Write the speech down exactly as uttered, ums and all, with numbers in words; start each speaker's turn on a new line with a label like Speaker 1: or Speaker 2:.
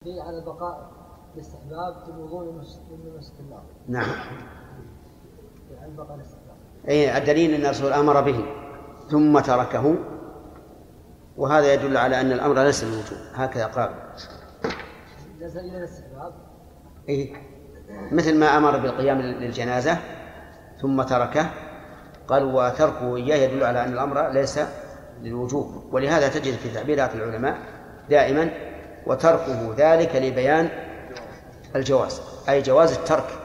Speaker 1: دليل على بقاء الاستحباب في الوضوء من مسك النار.
Speaker 2: نعم.
Speaker 1: يعني بقاء الاستحباب.
Speaker 2: أي الدليل أن الرسول أمر به ثم تركه، وهذا يدل على أن الأمر ليس للوجوب، هكذا قال.
Speaker 1: ليس إلى الاستحباب.
Speaker 2: إيه مثل ما أمر بالقيام للجنازة ثم تركه، قال وتركه إياه يدل على أن الأمر ليس للوجوب. ولهذا تجد في تعبيرات العلماء دائما وتركه ذلك لبيان الجواز، أي جواز الترك